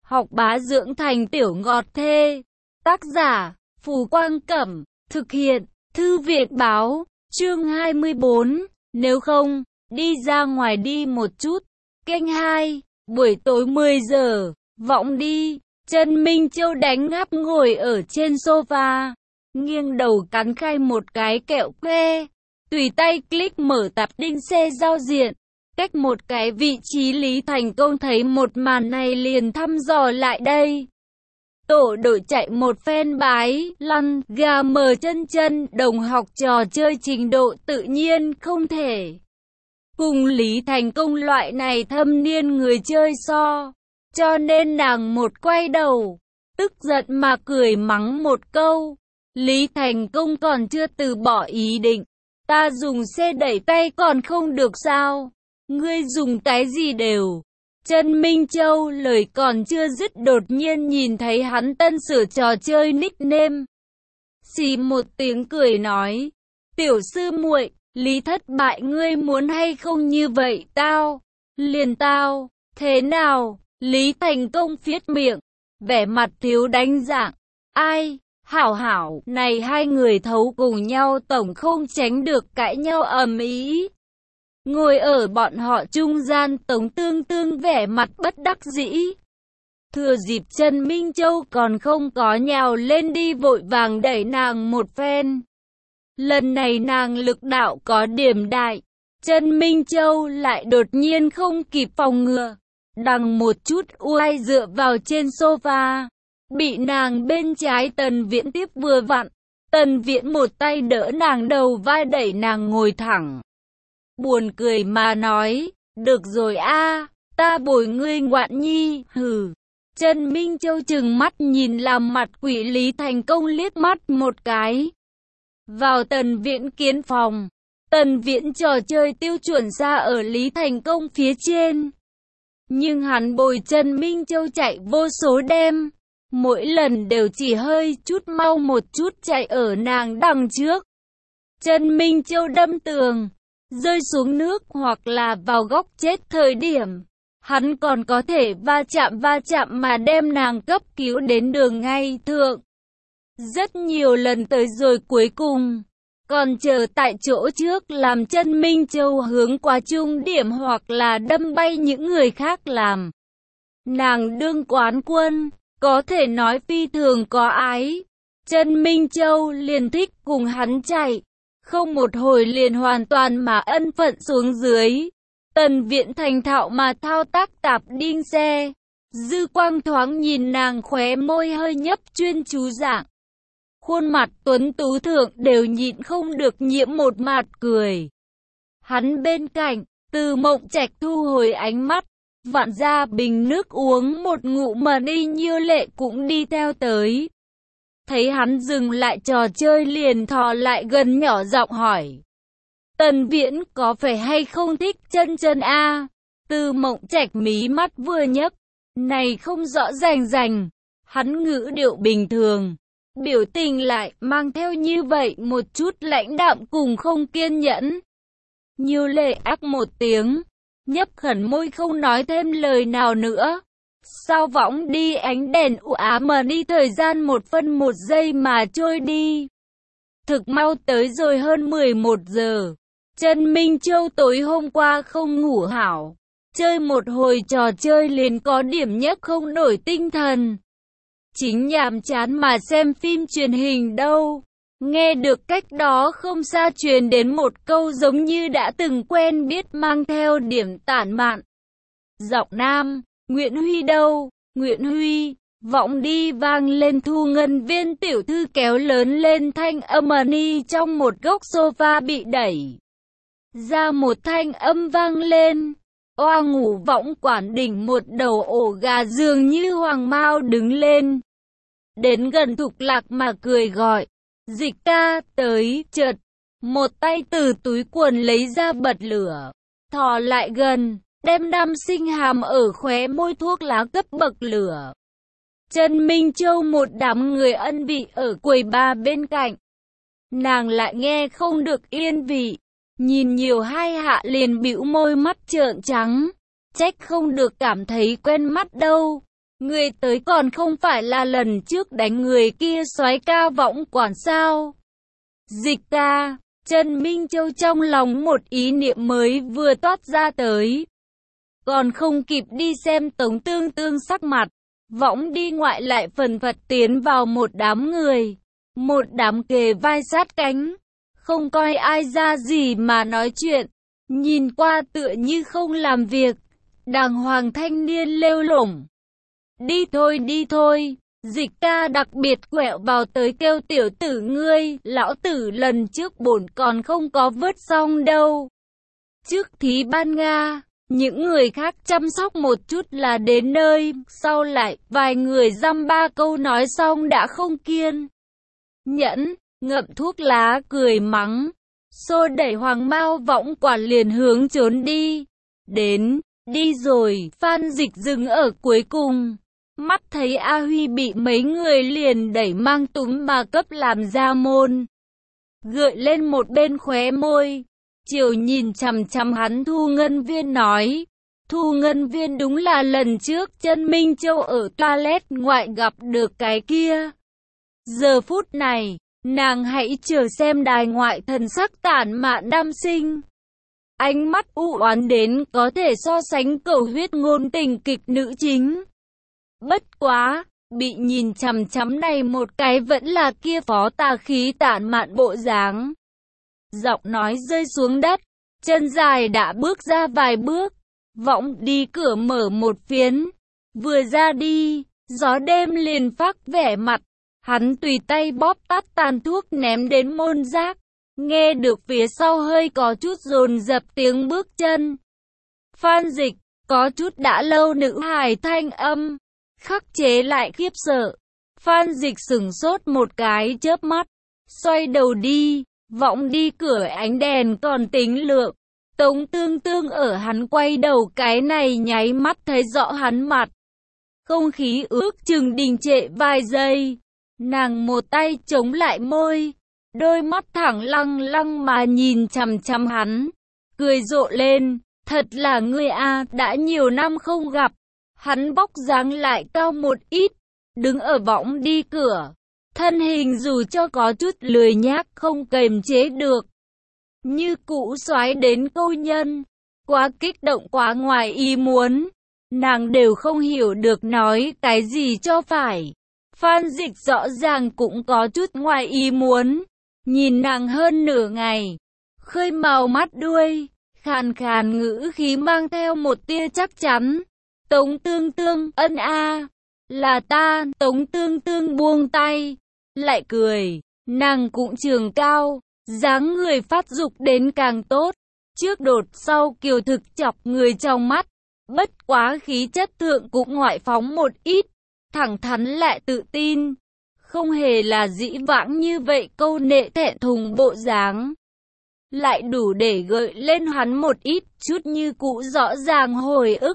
học bá dưỡng thành tiểu ngọt thê. Tác giả, Phù Quang Cẩm, thực hiện, Thư viện Báo, chương 24, nếu không, đi ra ngoài đi một chút. Kênh 2, buổi tối 10 giờ, Võng đi. Trần Minh Châu đánh ngáp ngồi ở trên sofa, nghiêng đầu cắn khay một cái kẹo que, tùy tay click mở tập đinh xe giao diện. Cách một cái vị trí Lý Thành Công thấy một màn này liền thăm dò lại đây. Tổ đội chạy một phen bái, lăn, gà mờ chân chân, đồng học trò chơi trình độ tự nhiên không thể cùng Lý Thành Công loại này thâm niên người chơi so. Cho nên nàng một quay đầu, tức giận mà cười mắng một câu. Lý Thành Công còn chưa từ bỏ ý định. Ta dùng xe đẩy tay còn không được sao? Ngươi dùng cái gì đều. Trần Minh Châu lời còn chưa dứt đột nhiên nhìn thấy hắn tân sửa trò chơi nickname. Xì một tiếng cười nói. Tiểu sư muội, Lý thất bại ngươi muốn hay không như vậy tao? Liền tao, thế nào? Lý Thành Công phiết miệng, vẻ mặt thiếu đánh dạng. Ai, hảo hảo, này hai người thấu cùng nhau tổng không tránh được cãi nhau ầm ĩ. Ngồi ở bọn họ trung gian Tống Tương Tương vẻ mặt bất đắc dĩ. Thừa dịp Trần Minh Châu còn không có nhào lên đi vội vàng đẩy nàng một phen. Lần này nàng lực đạo có điểm đại, Trần Minh Châu lại đột nhiên không kịp phòng ngừa. Đằng một chút uai dựa vào trên sofa, bị nàng bên trái Tần Viễn tiếp vừa vặn. Tần Viễn một tay đỡ nàng đầu vai đẩy nàng ngồi thẳng. Buồn cười mà nói, được rồi a, ta bồi ngươi ngoạn nhi, hừ. Trần Minh Châu chừng mắt nhìn làm mặt quỷ Lý Thành Công liếc mắt một cái. Vào Tần Viễn kiến phòng, Tần Viễn trò chơi tiêu chuẩn ra ở Lý Thành Công phía trên. Nhưng hắn bồi Trần Minh Châu chạy vô số đêm, mỗi lần đều chỉ hơi chút mau một chút chạy ở nàng đằng trước. Trần Minh Châu đâm tường, rơi xuống nước hoặc là vào góc chết thời điểm, hắn còn có thể va chạm mà đem nàng cấp cứu đến đường ngay thượng. Rất nhiều lần tới rồi cuối cùng, còn chờ tại chỗ trước làm Trần Minh Châu hướng qua trung điểm hoặc là đâm bay những người khác làm. Nàng đương quán quân, có thể nói phi thường có ái. Trần Minh Châu liền thích cùng hắn chạy, không một hồi liền hoàn toàn mà ân phận xuống dưới. Tần Viễn thành thạo mà thao tác tạp đinh xe, dư quang thoáng nhìn nàng khóe môi hơi nhấp chuyên chú dạng. Khuôn mặt tuấn tú thượng đều nhịn không được nhiễm một mạt cười. Hắn bên cạnh, Từ Mộng Trạch thu hồi ánh mắt, vặn ra bình nước uống một ngụm mà đi Như Lệ cũng đi theo tới. Thấy hắn dừng lại trò chơi liền thò lại gần nhỏ giọng hỏi. Tần Viễn có phải hay không thích chân chân a? Từ Mộng Trạch mí mắt vừa nhấc, này không rõ rành. Hắn ngữ điệu bình thường. Biểu tình lại mang theo như vậy một chút lãnh đạm cùng không kiên nhẫn. Như Lệ ác một tiếng, nhấp khẩn môi không nói thêm lời nào nữa. Sao Võng đi ánh đèn u ám mà đi thời gian 1 phân 1 giây mà trôi đi. Thực mau tới rồi hơn 11 giờ. Trần Minh Châu tối hôm qua không ngủ hảo. Chơi một hồi trò chơi liền có điểm nhất không nổi tinh thần. Chính nhàm chán mà xem phim truyền hình đâu. Nghe được cách đó không xa truyền đến một câu giống như đã từng quen biết mang theo điểm tản mạn. Giọng nam, Nguyễn Huy đâu? Nguyễn Huy, Võng đi vang lên. Thu Ngân Viên tiểu thư kéo lớn lên thanh âm ni trong một góc sofa bị đẩy. Ra một thanh âm vang lên. Oa ngủ Võng quản đỉnh một đầu ổ gà dường như hoàng mao đứng lên. Đến gần Thục Lạc mà cười gọi. Dịch ca, tới, chợt. Một tay từ túi quần lấy ra bật lửa. Thò lại gần, đem nam sinh hàm ở khóe môi thuốc lá cấp bậc lửa. Trần Minh Châu một đám người ân vị ở quầy bar bên cạnh. Nàng lại nghe không được yên vị. Nhìn nhiều hai hạ liền bĩu môi mắt trợn trắng. Trách không được cảm thấy quen mắt đâu. Người tới còn không phải là lần trước đánh người kia soái ca võng quản sao? Dịch ca, Trần Minh Châu trong lòng một ý niệm mới vừa toát ra tới. Còn không kịp đi xem Tống Tương Tương sắc mặt, võng đi ngoại lại phần phật tiến vào một đám người. Một đám kề vai sát cánh, không coi ai ra gì mà nói chuyện. Nhìn qua tựa như không làm việc, đàng hoàng thanh niên lêu lổng. Đi thôi, Dịch ca đặc biệt quẹo vào tới kêu tiểu tử ngươi, lão tử lần trước bổn còn không có vớt xong đâu. Trước thí ban Nga, những người khác chăm sóc một chút là đến nơi, sau lại vài người dăm ba câu nói xong đã không kiên nhẫn, ngậm thuốc lá cười mắng, xô đẩy Hoàng Mao võng quản liền hướng trốn đi. Đi rồi, Phan Dịch dừng ở cuối cùng. Mắt thấy A Huy bị mấy người liền đẩy mang túm mà cấp làm ra môn. Gợi lên một bên khóe môi. Chiều nhìn chằm chằm hắn Thu Ngân Viên nói. Thu Ngân Viên đúng là lần trước Trần Minh Châu ở toilet ngoại gặp được cái kia. Giờ phút này, nàng hãy chờ xem đài ngoại thần sắc tản mạn nam sinh. Ánh mắt u oán đến có thể so sánh cầu huyết ngôn tình kịch nữ chính. Bất quá, bị nhìn chằm chằm này một cái vẫn là kia phó tà khí tản mạn bộ dáng. Giọng nói rơi xuống đất, chân dài đã bước ra vài bước, võng đi cửa mở một phiến. Vừa ra đi, gió đêm liền phác vẻ mặt, hắn tùy tay bóp tắt tàn thuốc ném đến môn rác, nghe được phía sau hơi có chút dồn dập tiếng bước chân. Phan Dịch, có chút đã lâu nữ hài thanh âm, khắc chế lại khiếp sợ. Phan Dịch sửng sốt một cái chớp mắt, xoay đầu đi, võng đi cửa ánh đèn còn tính lượng. Tống Tương Tương ở hắn quay đầu cái này nháy mắt thấy rõ hắn mặt. Không khí ước chừng đình trệ vài giây. Nàng một tay chống lại môi, đôi mắt thẳng lăng lăng mà nhìn chằm chằm hắn, cười rộ lên, thật là ngươi a, đã nhiều năm không gặp. Hắn vóc dáng lại cao một ít, đứng ở võng đi cửa, thân hình dù cho có chút lười nhác không kềm chế được, như cũ xoái đến câu nhân, quá kích động quá ngoài ý muốn, nàng đều không hiểu được nói cái gì cho phải. Phan Dịch rõ ràng cũng có chút ngoài ý muốn, nhìn nàng hơn nửa ngày, khơi màu mắt đuôi, khàn khàn ngữ khí mang theo một tia chắc chắn. Tống Tương Tương, ân a, là ta. Tống Tương Tương buông tay, lại cười, nàng cũng trường cao, dáng người phát dục đến càng tốt, trước đột sau kiều thực chọc người trong mắt, bất quá khí chất thượng cũng ngoại phóng một ít, thẳng thắn lại tự tin, không hề là dĩ vãng như vậy câu nệ thẹn thùng bộ dáng, lại đủ để gợi lên hắn một ít chút như cũ rõ ràng hồi ức.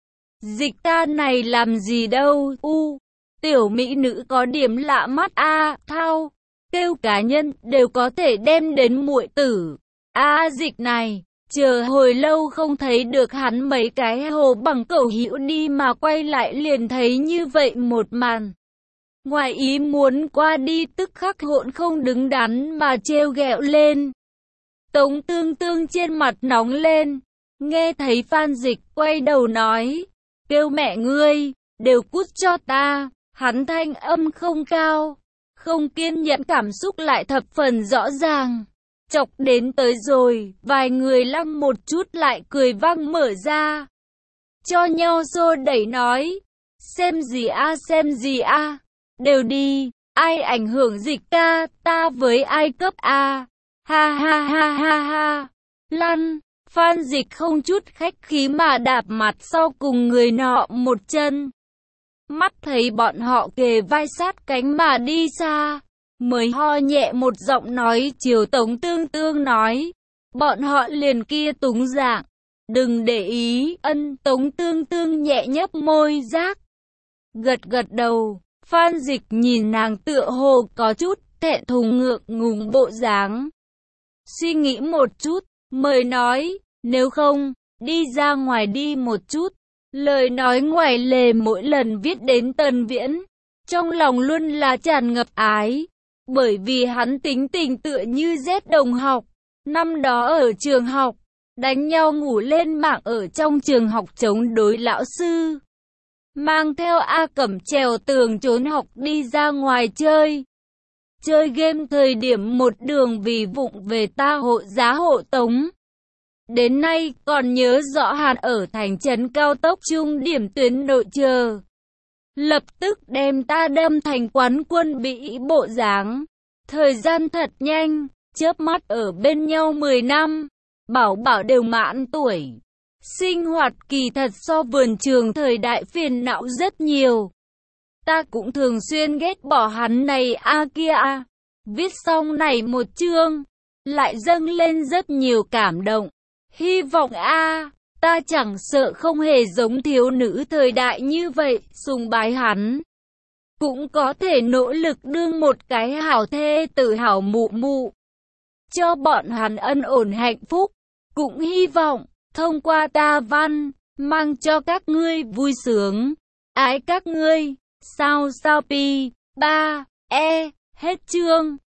Dịch ca này làm gì đâu, tiểu mỹ nữ có điểm lạ mắt a, thao, kêu cá nhân đều có thể đem đến muội tử. Dịch này, chờ hồi lâu không thấy được hắn mấy cái hồ bằng cẩu hữu đi mà quay lại liền thấy như vậy một màn. Ngoài ý muốn qua đi tức khắc hỗn không đứng đắn mà trêu ghẹo lên. Tống Tương Tương trên mặt nóng lên, nghe thấy Phan Dịch quay đầu nói, kêu mẹ ngươi, đều cút cho ta. Hắn thanh âm không cao, không kiên nhẫn, cảm xúc lại thập phần rõ ràng. Chọc đến tới rồi, vài người lăng một chút lại cười vang mở ra. Cho nhau xô đẩy nói, xem gì a, đều đi, ai ảnh hưởng Dịch ca, ta với ai cấp a, ha ha ha ha ha, lăn. Phan Dịch không chút khách khí mà đạp mặt sau cùng người nọ một chân. Mắt thấy bọn họ kề vai sát cánh mà đi xa, mới ho nhẹ một giọng nói chiều Tống Tương Tương nói, bọn họ liền kia túng dạng, đừng để ý. Tống Tương Tương nhẹ nhấp môi giác, gật đầu. Phan Dịch nhìn nàng tựa hồ có chút thẹn thùng ngượng ngùng bộ dáng, suy nghĩ một chút, mới nói, nếu không, đi ra ngoài đi một chút, Lời nói ngoài lề mỗi lần viết đến Tần Viễn, trong lòng luôn là tràn ngập ái, bởi vì hắn tính tình tựa như rét đồng học. Năm đó ở trường học, đánh nhau ngủ lên mạng ở trong trường học chống đối lão sư. Mang theo A Cẩm trèo tường trốn học đi ra ngoài chơi. Chơi game thời điểm một đường vì vụng về ta hộ giá hộ tống. Đến nay còn nhớ rõ hắn ở thành trấn cao tốc trung điểm tuyến đội chờ. Lập tức đem ta đâm thành quán quân bị bộ dáng. Thời gian thật nhanh, chớp mắt ở bên nhau 10 năm. Bảo bảo đều mãn tuổi. Sinh hoạt kỳ thật so vườn trường thời đại phiền não rất nhiều. Ta cũng thường xuyên ghét bỏ hắn này a kia a. Viết xong này một chương, lại dâng lên rất nhiều cảm động. Hy vọng ta chẳng sợ không hề giống thiếu nữ thời đại như vậy, sùng bái hắn. Cũng có thể nỗ lực đương một cái hảo thê tử hảo mụ mụ. Cho bọn hắn ân ổn hạnh phúc. Cũng hy vọng, thông qua ta văn, mang cho các ngươi vui sướng. Ái các ngươi, sao pi, 3, hết chương.